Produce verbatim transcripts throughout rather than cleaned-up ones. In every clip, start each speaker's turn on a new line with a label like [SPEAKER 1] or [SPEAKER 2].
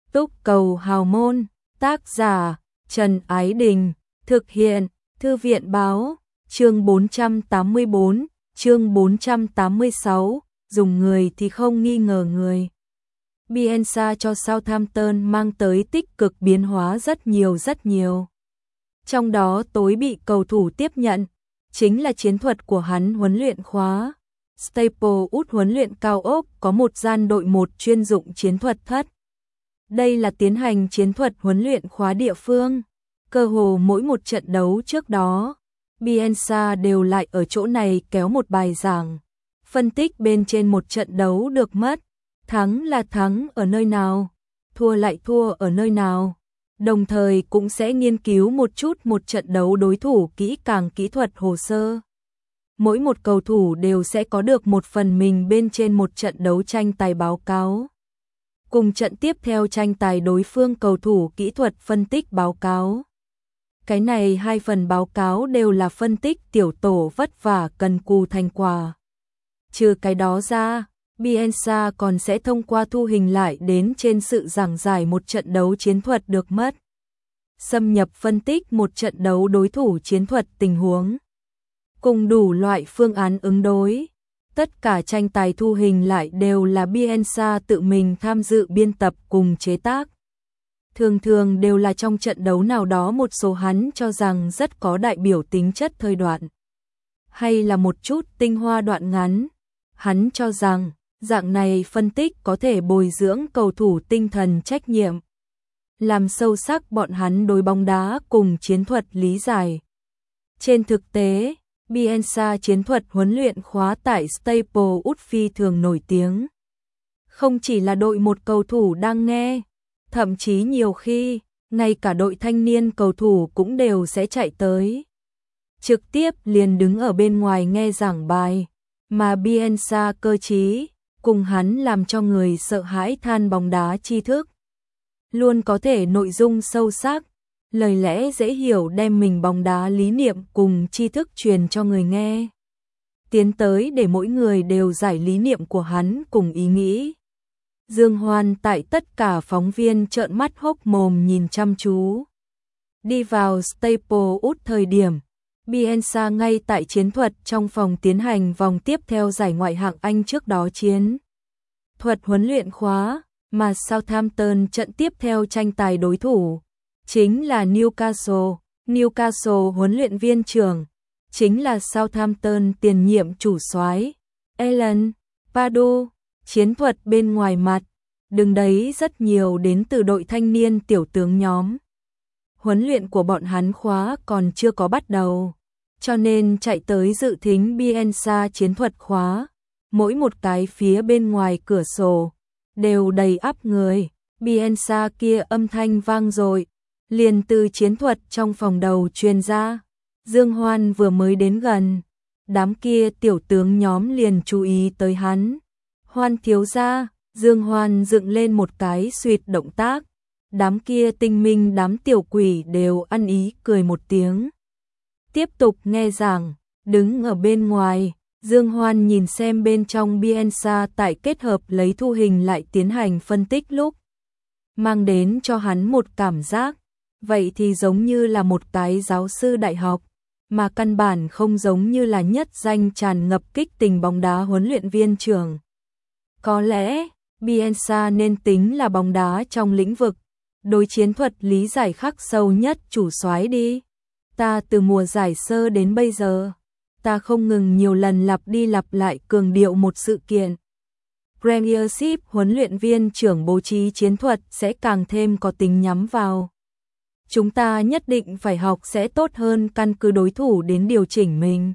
[SPEAKER 1] Túc Cầu Hào Môn, tác giả Trần Ái Đình, thực hiện Thư viện Báo, chương bốn trăm tám mươi bốn, chương bốn trăm tám mươi sáu, dùng người thì không nghi ngờ người. Bielsa cho Southampton mang tới tích cực biến hóa rất nhiều rất nhiều. Trong đó tối bị cầu thủ tiếp nhận, chính là chiến thuật của hắn huấn luyện khóa. Staplewood huấn luyện cao ốc có một gian đội một chuyên dụng chiến thuật thất. Đây là tiến hành chiến thuật huấn luyện khóa địa phương. Cơ hồ mỗi một trận đấu trước đó, Bielsa đều lại ở chỗ này kéo một bài giảng, phân tích bên trên một trận đấu được mất, thắng là thắng ở nơi nào, thua lại thua ở nơi nào. Đồng thời cũng sẽ nghiên cứu một chút một trận đấu đối thủ kỹ càng kỹ thuật hồ sơ. Mỗi một cầu thủ đều sẽ có được một phần mình bên trên một trận đấu tranh tài báo cáo. Cùng trận tiếp theo tranh tài đối phương cầu thủ kỹ thuật phân tích báo cáo. Cái này hai phần báo cáo đều là phân tích tiểu tổ vất vả cần cù thành quả. Trừ cái đó ra, Bielsa còn sẽ thông qua thu hình lại đến trên sự giảng giải một trận đấu chiến thuật được mất. Xâm nhập phân tích một trận đấu đối thủ chiến thuật tình huống. Cùng đủ loại phương án ứng đối. Tất cả tranh tài thu hình lại đều là Bielsa tự mình tham dự biên tập cùng chế tác. Thường thường đều là trong trận đấu nào đó một số hắn cho rằng rất có đại biểu tính chất thời đoạn. Hay là một chút tinh hoa đoạn ngắn. Hắn cho rằng, dạng này phân tích có thể bồi dưỡng cầu thủ tinh thần trách nhiệm. Làm sâu sắc bọn hắn đối bóng đá cùng chiến thuật lý giải. Trên thực tế, Bielsa chiến thuật huấn luyện khóa tại Staplewood phi thường nổi tiếng. Không chỉ là đội một cầu thủ đang nghe, thậm chí nhiều khi, ngay cả đội thanh niên cầu thủ cũng đều sẽ chạy tới. Trực tiếp liền đứng ở bên ngoài nghe giảng bài, mà Bielsa cơ trí, cùng hắn làm cho người sợ hãi than bóng đá tri thức. Luôn có thể nội dung sâu sắc, lời lẽ dễ hiểu đem mình bóng đá lý niệm cùng tri thức truyền cho người nghe. Tiến tới để mỗi người đều giải lý niệm của hắn cùng ý nghĩ. Dương Hoan tại tất cả phóng viên trợn mắt hốc mồm nhìn chăm chú. Đi vào Staplewood thời điểm, Bielsa ngay tại chiến thuật trong phòng tiến hành vòng tiếp theo giải ngoại hạng Anh trước đó chiến thuật huấn luyện khóa, mà Southampton trận tiếp theo tranh tài đối thủ chính là Newcastle. Newcastle huấn luyện viên trưởng chính là Southampton tiền nhiệm chủ soái Alan Pardew. Chiến thuật bên ngoài mặt, đừng đấy rất nhiều đến từ đội thanh niên tiểu tướng nhóm. Huấn luyện của bọn hắn khóa còn chưa có bắt đầu, cho nên chạy tới dự thính Bielsa chiến thuật khóa. Mỗi một cái phía bên ngoài cửa sổ đều đầy ắp người. Bielsa kia âm thanh vang dội, liền từ chiến thuật trong phòng đầu truyền ra. Dương Hoan vừa mới đến gần, đám kia tiểu tướng nhóm liền chú ý tới hắn. Hoan thiếu gia, Dương Hoan dựng lên một cái suýt động tác. Đám kia tinh minh đám tiểu quỷ đều ăn ý cười một tiếng. Tiếp tục nghe giảng, đứng ở bên ngoài, Dương Hoan nhìn xem bên trong Bielsa tại kết hợp lấy thu hình lại tiến hành phân tích lúc. Mang đến cho hắn một cảm giác, vậy thì giống như là một cái giáo sư đại học, mà căn bản không giống như là nhất danh tràn ngập kích tình bóng đá huấn luyện viên trưởng. Có lẽ, Bielsa nên tính là bóng đá trong lĩnh vực đối chiến thuật lý giải khắc sâu nhất chủ soái đi. Ta từ mùa giải sơ đến bây giờ, ta không ngừng nhiều lần lặp đi lặp lại cường điệu một sự kiện. Premiership huấn luyện viên trưởng bố trí chiến thuật sẽ càng thêm có tính nhắm vào. Chúng ta nhất định phải học sẽ tốt hơn căn cứ đối thủ đến điều chỉnh mình.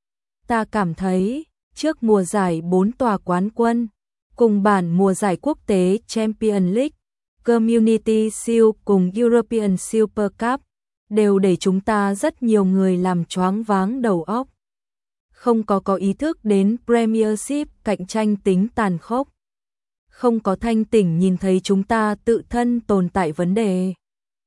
[SPEAKER 1] Ta cảm thấy, trước mùa giải bốn tòa quán quân, cùng bản mùa giải quốc tế Champions League, Community Shield cùng European Super Cup, đều để chúng ta rất nhiều người làm choáng váng đầu óc. Không có có ý thức đến Premiership cạnh tranh tính tàn khốc. Không có thanh tỉnh nhìn thấy chúng ta tự thân tồn tại vấn đề.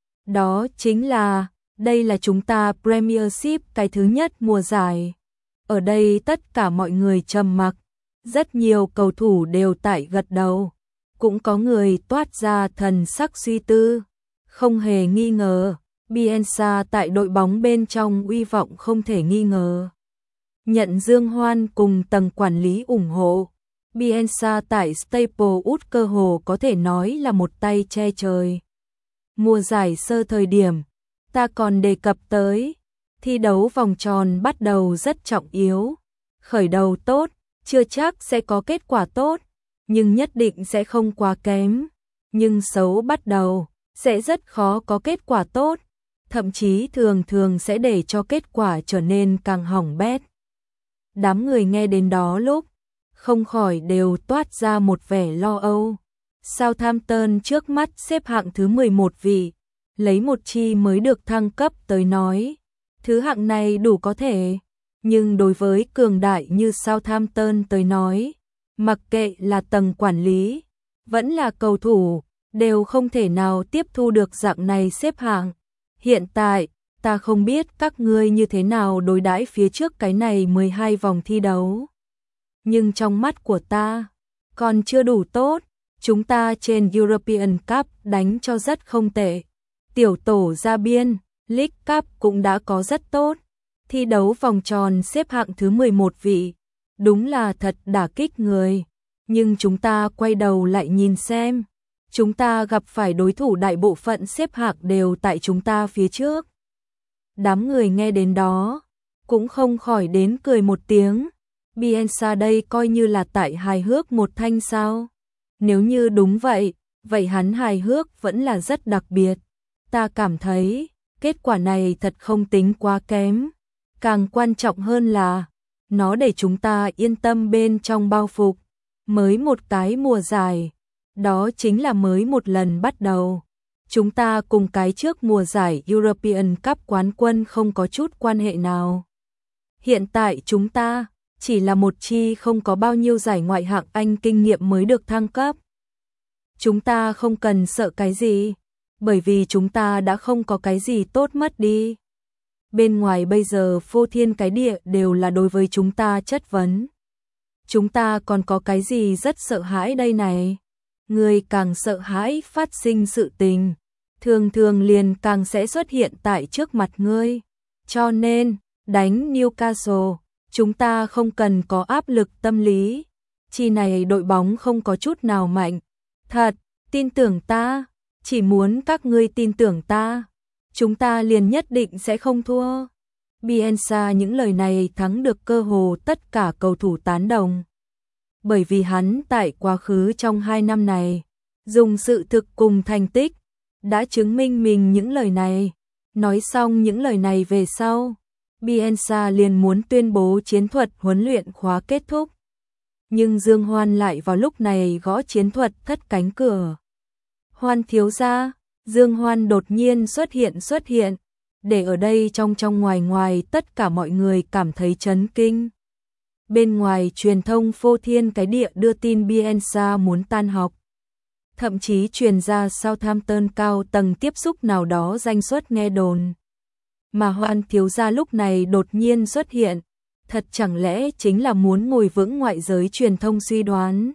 [SPEAKER 1] Đó chính là, đây là chúng ta Premiership cái thứ nhất mùa giải. Ở đây tất cả mọi người trầm mặc. Rất nhiều cầu thủ đều tại gật đầu. cũng có người toát ra thần sắc suy tư. Không hề nghi ngờ, Bielsa tại đội bóng bên trong uy vọng không thể nghi ngờ. Nhận Dương Hoan cùng tầng quản lý ủng hộ, Bielsa tại Staplewood cơ hồ có thể nói là một tay che trời. Mùa giải sơ thời điểm, ta còn đề cập tới, thi đấu vòng tròn bắt đầu rất trọng yếu. Khởi đầu tốt, chưa chắc sẽ có kết quả tốt, nhưng nhất định sẽ không quá kém. Nhưng xấu bắt đầu, sẽ rất khó có kết quả tốt, thậm chí thường thường sẽ để cho kết quả trở nên càng hỏng bét. Đám người nghe đến đó lúc, không khỏi đều toát ra một vẻ lo âu. Southampton trước mắt xếp hạng thứ mười một vị, lấy một chi mới được thăng cấp tới nói. Thứ hạng này đủ có thể, nhưng đối với cường đại như Southampton tới nói, mặc kệ là tầng quản lý, vẫn là cầu thủ, đều không thể nào tiếp thu được dạng này xếp hạng. Hiện tại, ta không biết các ngươi như thế nào đối đãi phía trước cái này mười hai vòng thi đấu. Nhưng trong mắt của ta, còn chưa đủ tốt, chúng ta trên European Cup đánh cho rất không tệ. Tiểu tổ ra biên, League Cup cũng đã có rất tốt. Thi đấu vòng tròn xếp hạng thứ mười một vị, đúng là thật đả kích người. Nhưng chúng ta quay đầu lại nhìn xem, chúng ta gặp phải đối thủ đại bộ phận xếp hạng đều tại chúng ta phía trước. Đám người nghe đến đó, cũng không khỏi đến cười một tiếng. Bielsa đây coi như là tại hài hước một thanh sao? Nếu như đúng vậy, vậy hắn hài hước vẫn là rất đặc biệt. Ta cảm thấy, kết quả này thật không tính quá kém. Càng quan trọng hơn là, nó để chúng ta yên tâm bên trong bao phục. Mới một cái mùa giải, đó chính là mới một lần bắt đầu. Chúng ta cùng cái trước mùa giải European Cup quán quân không có chút quan hệ nào. Hiện tại chúng ta chỉ là một chi không có bao nhiêu giải ngoại hạng Anh kinh nghiệm mới được thăng cấp. Chúng ta không cần sợ cái gì, bởi vì chúng ta đã không có cái gì tốt mất đi. Bên ngoài bây giờ phô thiên cái địa đều là đối với chúng ta chất vấn. Chúng ta còn có cái gì rất sợ hãi đây này? Người càng sợ hãi phát sinh sự tình, thường thường liền càng sẽ xuất hiện tại trước mặt ngươi. Cho nên, đánh Newcastle, chúng ta không cần có áp lực tâm lý. Chi này đội bóng không có chút nào mạnh. Thật, tin tưởng ta, chỉ muốn các ngươi tin tưởng ta. Chúng ta liền nhất định sẽ không thua. Bielsa những lời này thắng được cơ hồ tất cả cầu thủ tán đồng. Bởi vì hắn tại quá khứ trong hai năm này, dùng sự thực cùng thành tích, đã chứng minh mình những lời này. Nói xong những lời này về sau, Bielsa liền muốn tuyên bố chiến thuật huấn luyện khóa kết thúc. Nhưng Dương Hoan lại vào lúc này gõ chiến thuật thất cánh cửa. Hoan thiếu gia, Dương Hoan đột nhiên xuất hiện xuất hiện, để ở đây trong trong ngoài ngoài tất cả mọi người cảm thấy chấn kinh. Bên ngoài truyền thông phô thiên cái địa đưa tin Bielsa muốn tan học. Thậm chí truyền ra Southampton cao tầng tiếp xúc nào đó danh suất nghe đồn. Mà Hoan thiếu gia lúc này đột nhiên xuất hiện, thật chẳng lẽ chính là muốn ngồi vững ngoại giới truyền thông suy đoán.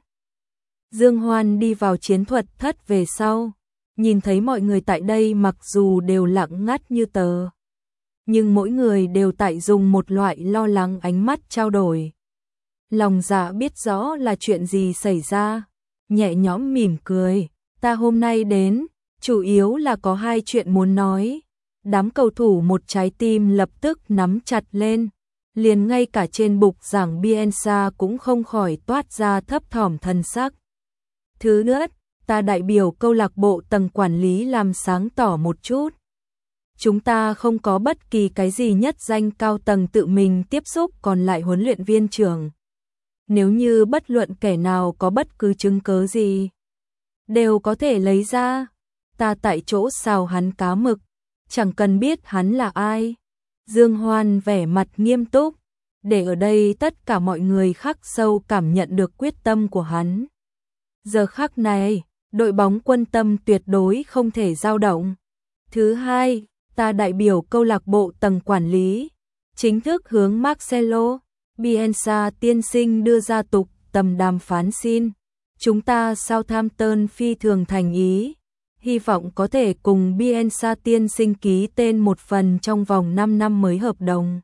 [SPEAKER 1] Dương Hoan đi vào chiến thuật thất về sau, nhìn thấy mọi người tại đây mặc dù đều lặng ngắt như tờ, nhưng mỗi người đều tại dùng một loại lo lắng ánh mắt trao đổi. Lòng dạ biết rõ là chuyện gì xảy ra, nhẹ nhõm mỉm cười, ta hôm nay đến, chủ yếu là có hai chuyện muốn nói. Đám cầu thủ một trái tim lập tức nắm chặt lên, liền ngay cả trên bục giảng Bielsa cũng không khỏi toát ra thấp thỏm thần sắc. Thứ nữa, ta đại biểu câu lạc bộ tầng quản lý làm sáng tỏ một chút. Chúng ta không có bất kỳ cái gì nhất danh cao tầng tự mình tiếp xúc còn lại huấn luyện viên trưởng. Nếu như bất luận kẻ nào có bất cứ chứng cớ gì, đều có thể lấy ra. Ta tại chỗ xào hắn cá mực, chẳng cần biết hắn là ai. Dương Hoan vẻ mặt nghiêm túc, để ở đây tất cả mọi người khắc sâu cảm nhận được quyết tâm của hắn. Giờ khắc này, đội bóng Quân Tâm tuyệt đối không thể dao động. Thứ hai, ta đại biểu câu lạc bộ tầng quản lý, chính thức hướng Marcelo Bielsa tiên sinh đưa ra tục tầm đàm phán xin. Chúng ta Southampton phi thường thành ý, hy vọng có thể cùng Bielsa tiên sinh ký tên một phần trong vòng năm năm mới hợp đồng.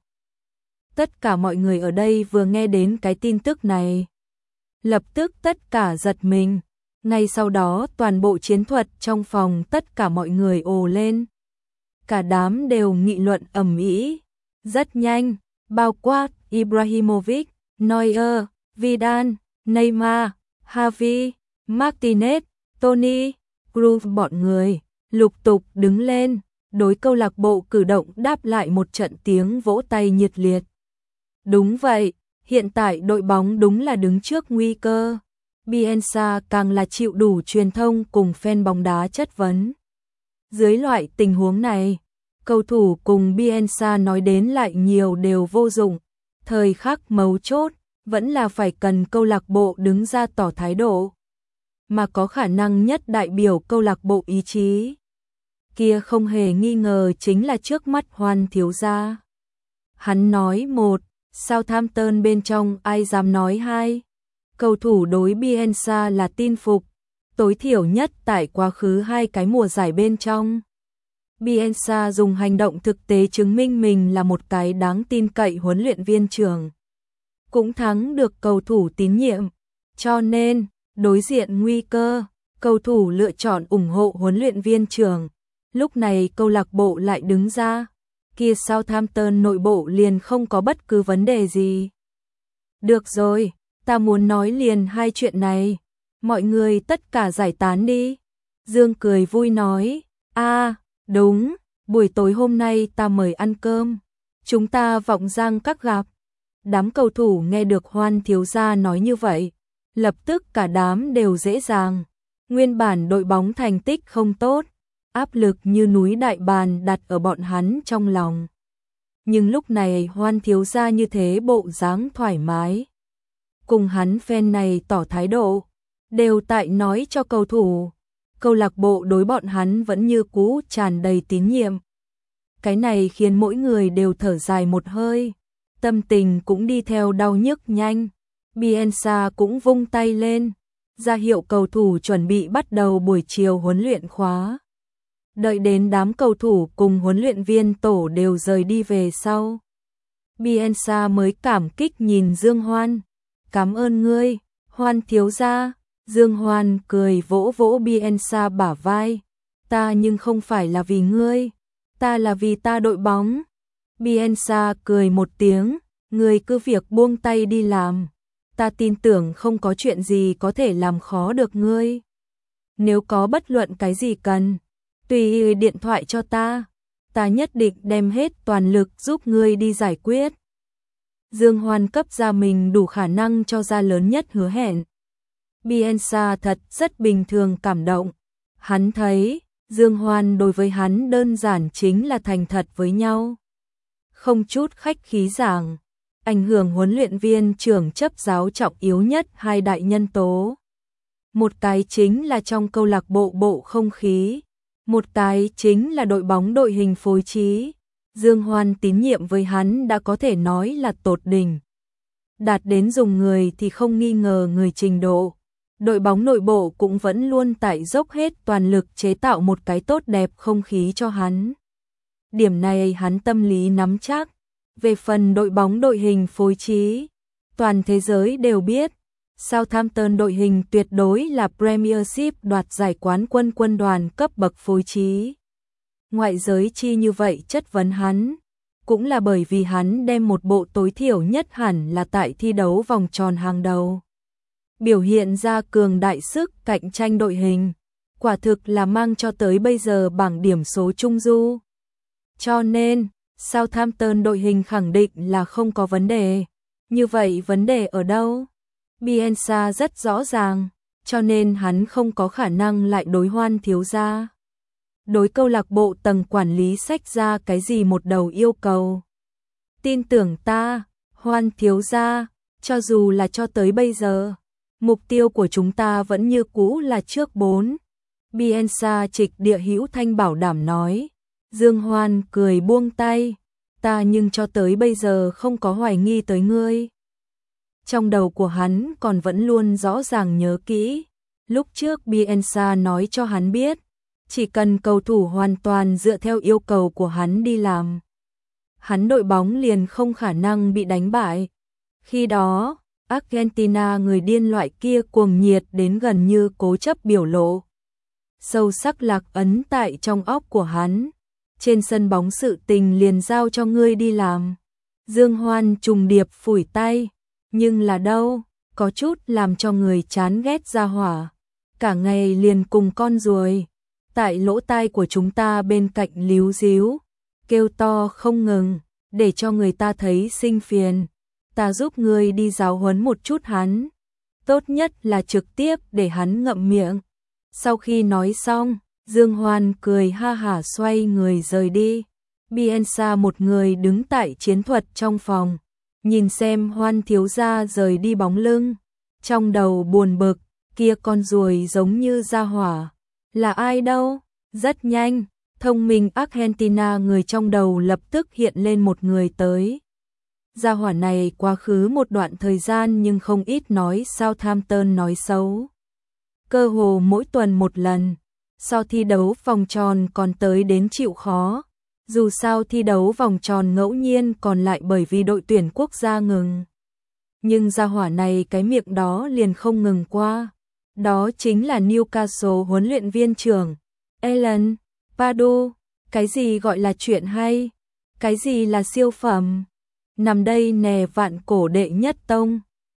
[SPEAKER 1] Tất cả mọi người ở đây vừa nghe đến cái tin tức này, lập tức tất cả giật mình. Ngay sau đó toàn bộ chiến thuật trong phòng tất cả mọi người ồ lên. Cả đám đều nghị luận ầm ĩ. Rất nhanh, bao quát Ibrahimovic, Neuer, Vidal, Neymar, Xavi, Martinez, Toni, Kroos bọn người lục tục đứng lên, đối câu lạc bộ cử động đáp lại một trận tiếng vỗ tay nhiệt liệt. Đúng vậy, hiện tại đội bóng đúng là đứng trước nguy cơ. Bielsa càng là chịu đủ truyền thông cùng fan bóng đá chất vấn. Dưới loại tình huống này, cầu thủ cùng Bielsa nói đến lại nhiều đều vô dụng. Thời khắc mấu chốt, vẫn là phải cần câu lạc bộ đứng ra tỏ thái độ. Mà có khả năng nhất đại biểu câu lạc bộ ý chí. Kia không hề nghi ngờ chính là trước mắt Hoan thiếu gia. Hắn nói một, Southampton bên trong ai dám nói hai. Cầu thủ đối Bielsa là tin phục, tối thiểu nhất tại quá khứ hai cái mùa giải bên trong. Bielsa dùng hành động thực tế chứng minh mình là một cái đáng tin cậy huấn luyện viên trưởng. Cũng thắng được cầu thủ tín nhiệm, cho nên, đối diện nguy cơ, cầu thủ lựa chọn ủng hộ huấn luyện viên trưởng. Lúc này câu lạc bộ lại đứng ra, kia Southampton nội bộ liền không có bất cứ vấn đề gì. Được rồi, ta muốn nói liền hai chuyện này, mọi người tất cả giải tán đi. Dương cười vui nói, a, đúng, buổi tối hôm nay ta mời ăn cơm, chúng ta vọng giang các gặp. Đám cầu thủ nghe được Hoan thiếu gia nói như vậy, lập tức cả đám đều dễ dàng. Nguyên bản đội bóng thành tích không tốt, áp lực như núi đại bàng đặt ở bọn hắn trong lòng. Nhưng lúc này Hoan thiếu gia như thế bộ dáng thoải mái. Cùng hắn fan này tỏ thái độ, đều tại nói cho cầu thủ, câu lạc bộ đối bọn hắn vẫn như cũ tràn đầy tín nhiệm. Cái này khiến mỗi người đều thở dài một hơi, tâm tình cũng đi theo đau nhức nhanh. Bielsa cũng vung tay lên, ra hiệu cầu thủ chuẩn bị bắt đầu buổi chiều huấn luyện khóa. Đợi đến đám cầu thủ cùng huấn luyện viên tổ đều rời đi về sau, Bielsa mới cảm kích nhìn Dương Hoan. Cảm ơn ngươi, Hoan thiếu gia. Dương Hoan cười vỗ vỗ Bielsa bả vai. Ta nhưng không phải là vì ngươi, ta là vì ta đội bóng. Bielsa cười một tiếng, ngươi cứ việc buông tay đi làm. Ta tin tưởng không có chuyện gì có thể làm khó được ngươi. Nếu có bất luận cái gì cần, tùy điện thoại cho ta, ta nhất định đem hết toàn lực giúp ngươi đi giải quyết. Dương Hoan cấp ra mình đủ khả năng cho ra lớn nhất hứa hẹn. Bielsa thật rất bình thường cảm động. Hắn thấy, Dương Hoan đối với hắn đơn giản chính là thành thật với nhau. Không chút khách khí giảng, ảnh hưởng huấn luyện viên trưởng chấp giáo trọng yếu nhất hai đại nhân tố. Một cái chính là trong câu lạc bộ bộ không khí, một cái chính là đội bóng đội hình phối trí. Dương Hoan tín nhiệm với hắn đã có thể nói là tột đỉnh. Đạt đến dùng người thì không nghi ngờ người trình độ. Đội bóng nội bộ cũng vẫn luôn tại dốc hết toàn lực chế tạo một cái tốt đẹp không khí cho hắn. Điểm này hắn tâm lý nắm chắc. Về phần đội bóng đội hình phối trí, toàn thế giới đều biết, Southampton đội hình tuyệt đối là Premiership đoạt giải quán quân quân đoàn cấp bậc phối trí. Ngoại giới chi như vậy chất vấn hắn, cũng là bởi vì hắn đem một bộ tối thiểu nhất hẳn là tại thi đấu vòng tròn hàng đầu. Biểu hiện ra cường đại sức cạnh tranh đội hình, quả thực là mang cho tới bây giờ bảng điểm số trung du. Cho nên, Southampton đội hình khẳng định là không có vấn đề. Như vậy vấn đề ở đâu? Bielsa rất rõ ràng, cho nên hắn không có khả năng lại đối Hoan thiếu gia. Đối câu lạc bộ tầng quản lý sách ra cái gì một đầu yêu cầu. Tin tưởng ta, Hoan thiếu gia, cho dù là cho tới bây giờ, mục tiêu của chúng ta vẫn như cũ là trước bốn. Bielsa trịch địa hữu thanh bảo đảm nói. Dương Hoan cười buông tay, ta nhưng cho tới bây giờ không có hoài nghi tới ngươi. Trong đầu của hắn còn vẫn luôn rõ ràng nhớ kỹ, Lúc trước Bielsa nói cho hắn biết, chỉ cần cầu thủ hoàn toàn dựa theo yêu cầu của hắn đi làm, hắn đội bóng liền không khả năng bị đánh bại. Khi đó, Argentina người điên loại kia cuồng nhiệt đến gần như cố chấp biểu lộ. Sâu sắc lạc ấn tại trong óc của hắn. Trên sân bóng sự tình liền giao cho ngươi đi làm. Dương Hoan trùng điệp phủi tay. Nhưng là đâu, có chút làm cho người chán ghét ra hỏa. Cả ngày liền cùng con ruồi. Tại lỗ tai của chúng ta bên cạnh líu díu. Kêu to không ngừng, để cho người ta thấy sinh phiền. Ta giúp ngươi đi giáo huấn một chút hắn. Tốt nhất là trực tiếp để hắn ngậm miệng. Sau khi nói xong, Dương Hoan cười ha hả xoay người rời đi. Bielsa một người đứng tại chiến thuật trong phòng, nhìn xem Hoan thiếu gia rời đi bóng lưng, trong đầu buồn bực, kia con ruồi giống như ra hỏa, là ai đâu? Rất nhanh, thông minh Argentina người trong đầu lập tức hiện lên một người tới. Gia hỏa này quá khứ một đoạn thời gian nhưng không ít nói Southampton nói xấu. Cơ hồ mỗi tuần một lần, so thi đấu vòng tròn còn tới đến chịu khó. Dù sao thi đấu vòng tròn ngẫu nhiên còn lại bởi vì đội tuyển quốc gia ngừng. Nhưng gia hỏa này cái miệng đó liền không ngừng qua. Đó chính là Newcastle huấn luyện viên trưởng Alan Pardew. Cái gì gọi là chuyện hay? Cái gì là siêu phẩm? Nằm đây nè vạn cổ đệ nhất tông.